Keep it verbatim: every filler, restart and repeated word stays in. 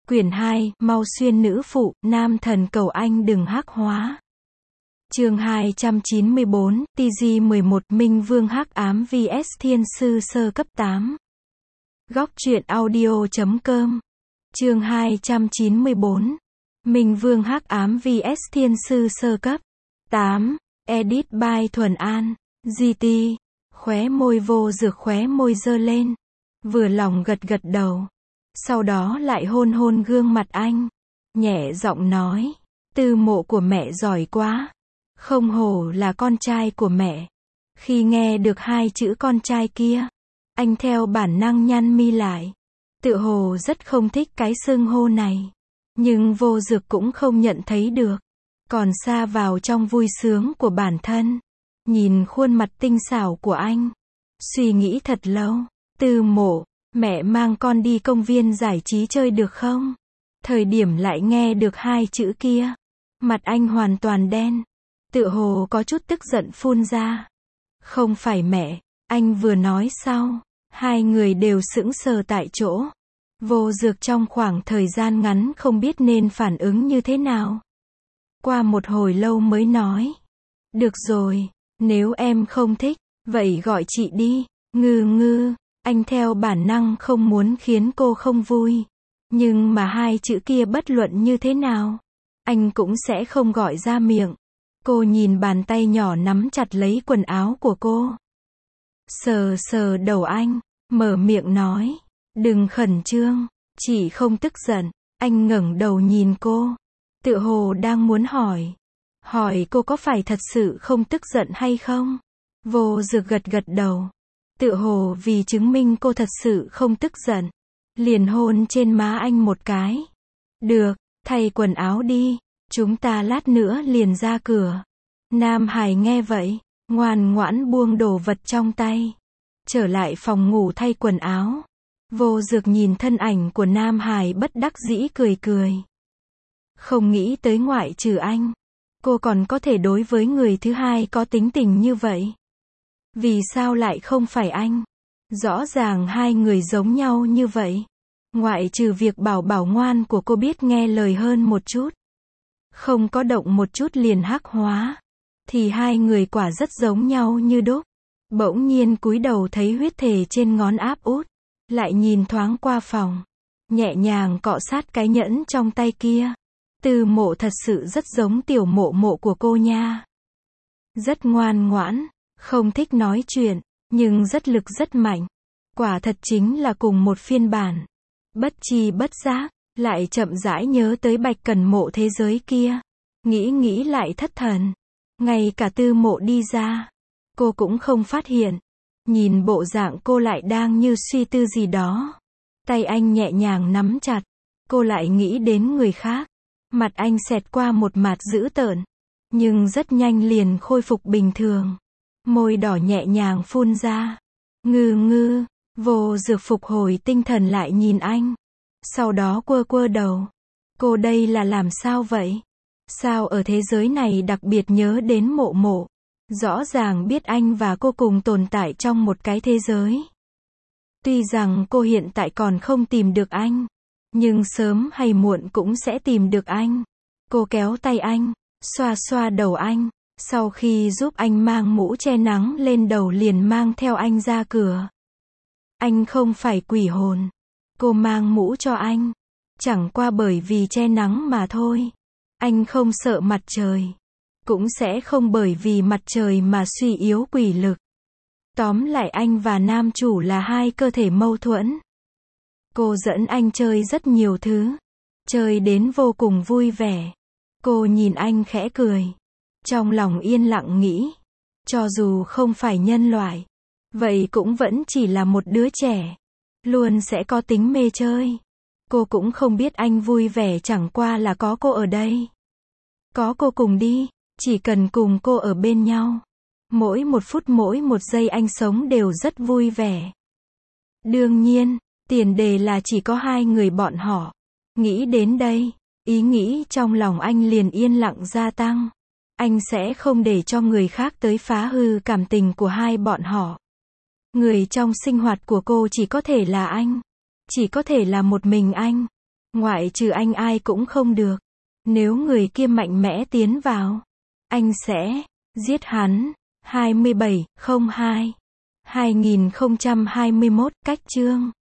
Quyển hai, Mau xuyên nữ phụ, nam thần cầu anh đừng hắc hóa. Chương hai trăm chín mươi bốn, T G mười một, Minh Vương hắc ám vs Thiên sư sơ cấp tám. Góc truyện audio chấm com. Chương hai trăm chín mươi bốn. Minh Vương hắc ám vs Thiên sư sơ cấp tám. Edit by Thuần An. giê tê. Khóe môi Vô Dược khóe môi giơ lên. Vừa lòng gật gật đầu. Sau đó lại hôn hôn gương mặt anh. Nhẹ giọng nói. Tư mộ của mẹ giỏi quá. Không hổ là con trai của mẹ. Khi nghe được hai chữ con trai kia, anh theo bản năng nhăn mi lại. Tự hồ rất không thích cái xưng hô này. Nhưng Vô Dược cũng không nhận thấy được. Còn xa vào trong vui sướng của bản thân. Nhìn khuôn mặt tinh xảo của anh. Suy nghĩ thật lâu. Tư mộ, mẹ mang con đi công viên giải trí chơi được không? Thời điểm lại nghe được hai chữ kia. Mặt anh hoàn toàn đen. Tự hồ có chút tức giận phun ra. Không phải mẹ, anh vừa nói sau. Hai người đều sững sờ tại chỗ. Vô Dược trong khoảng thời gian ngắn không biết nên phản ứng như thế nào. Qua một hồi lâu mới nói. Được rồi, nếu em không thích, vậy gọi chị đi. Ngư ngư, anh theo bản năng không muốn khiến cô không vui. Nhưng mà hai chữ kia bất luận như thế nào, anh cũng sẽ không gọi ra miệng. Cô nhìn bàn tay nhỏ nắm chặt lấy quần áo của cô. Sờ sờ đầu anh, mở miệng nói. Đừng khẩn trương, chỉ không tức giận. Anh ngẩng đầu nhìn cô. Tự hồ đang muốn hỏi. Hỏi cô có phải thật sự không tức giận hay không? Vô Dược gật gật đầu. Tự hồ vì chứng minh cô thật sự không tức giận. Liền hôn trên má anh một cái. Được, thay quần áo đi. Chúng ta lát nữa liền ra cửa. Nam Hải nghe vậy, ngoan ngoãn buông đồ vật trong tay. Trở lại phòng ngủ thay quần áo. Vô Dược nhìn thân ảnh của Nam Hải bất đắc dĩ cười cười. Không nghĩ tới ngoại trừ anh, cô còn có thể đối với người thứ hai có tính tình như vậy. Vì sao lại không phải anh? Rõ ràng hai người giống nhau như vậy. Ngoại trừ việc bảo bảo ngoan của cô biết nghe lời hơn một chút. Không có động một chút liền hắc hóa. Thì hai người quả rất giống nhau như đúc. Bỗng nhiên cúi đầu thấy huyết thể trên ngón áp út. Lại nhìn thoáng qua phòng. Nhẹ nhàng cọ sát cái nhẫn trong tay kia. Tư mộ thật sự rất giống tiểu mộ mộ của cô nha. Rất ngoan ngoãn, không thích nói chuyện, nhưng rất lực rất mạnh. Quả thật chính là cùng một phiên bản. Bất chi bất giác, lại chậm rãi nhớ tới Bạch Cần Mộ thế giới kia. Nghĩ nghĩ lại thất thần. Ngay cả tư mộ đi ra, cô cũng không phát hiện. Nhìn bộ dạng cô lại đang như suy tư gì đó. Tay anh nhẹ nhàng nắm chặt. Cô lại nghĩ đến người khác. Mặt anh xẹt qua một mặt dữ tợn. Nhưng rất nhanh liền khôi phục bình thường. Môi đỏ nhẹ nhàng phun ra. Ngư ngư, Vô Dược phục hồi tinh thần lại nhìn anh. Sau đó quơ quơ đầu. Cô đây là làm sao vậy? Sao ở thế giới này đặc biệt nhớ đến mộ mộ? Rõ ràng biết anh và cô cùng tồn tại trong một cái thế giới. Tuy rằng cô hiện tại còn không tìm được anh. Nhưng sớm hay muộn cũng sẽ tìm được anh. Cô kéo tay anh, xoa xoa đầu anh. Sau khi giúp anh mang mũ che nắng lên đầu liền mang theo anh ra cửa. Anh không phải quỷ hồn. Cô mang mũ cho anh. Chẳng qua bởi vì che nắng mà thôi. Anh không sợ mặt trời. Cũng sẽ không bởi vì mặt trời mà suy yếu quỷ lực. Tóm lại anh và nam chủ là hai cơ thể mâu thuẫn. Cô dẫn anh chơi rất nhiều thứ. Chơi đến vô cùng vui vẻ. Cô nhìn anh khẽ cười. Trong lòng yên lặng nghĩ. Cho dù không phải nhân loại. Vậy cũng vẫn chỉ là một đứa trẻ. Luôn sẽ có tính mê chơi. Cô cũng không biết anh vui vẻ chẳng qua là có cô ở đây. Có cô cùng đi. Chỉ cần cùng cô ở bên nhau. Mỗi một phút mỗi một giây anh sống đều rất vui vẻ. Đương nhiên, tiền đề là chỉ có hai người bọn họ. Nghĩ đến đây, ý nghĩ trong lòng anh liền yên lặng gia tăng. Anh sẽ không để cho người khác tới phá hư cảm tình của hai bọn họ. Người trong sinh hoạt của cô chỉ có thể là anh. Chỉ có thể là một mình anh. Ngoại trừ anh ai cũng không được. Nếu người kia mạnh mẽ tiến vào, anh sẽ giết hắn. hai mươi bảy không hai hai nghìn không trăm hai mươi mốt Cách chương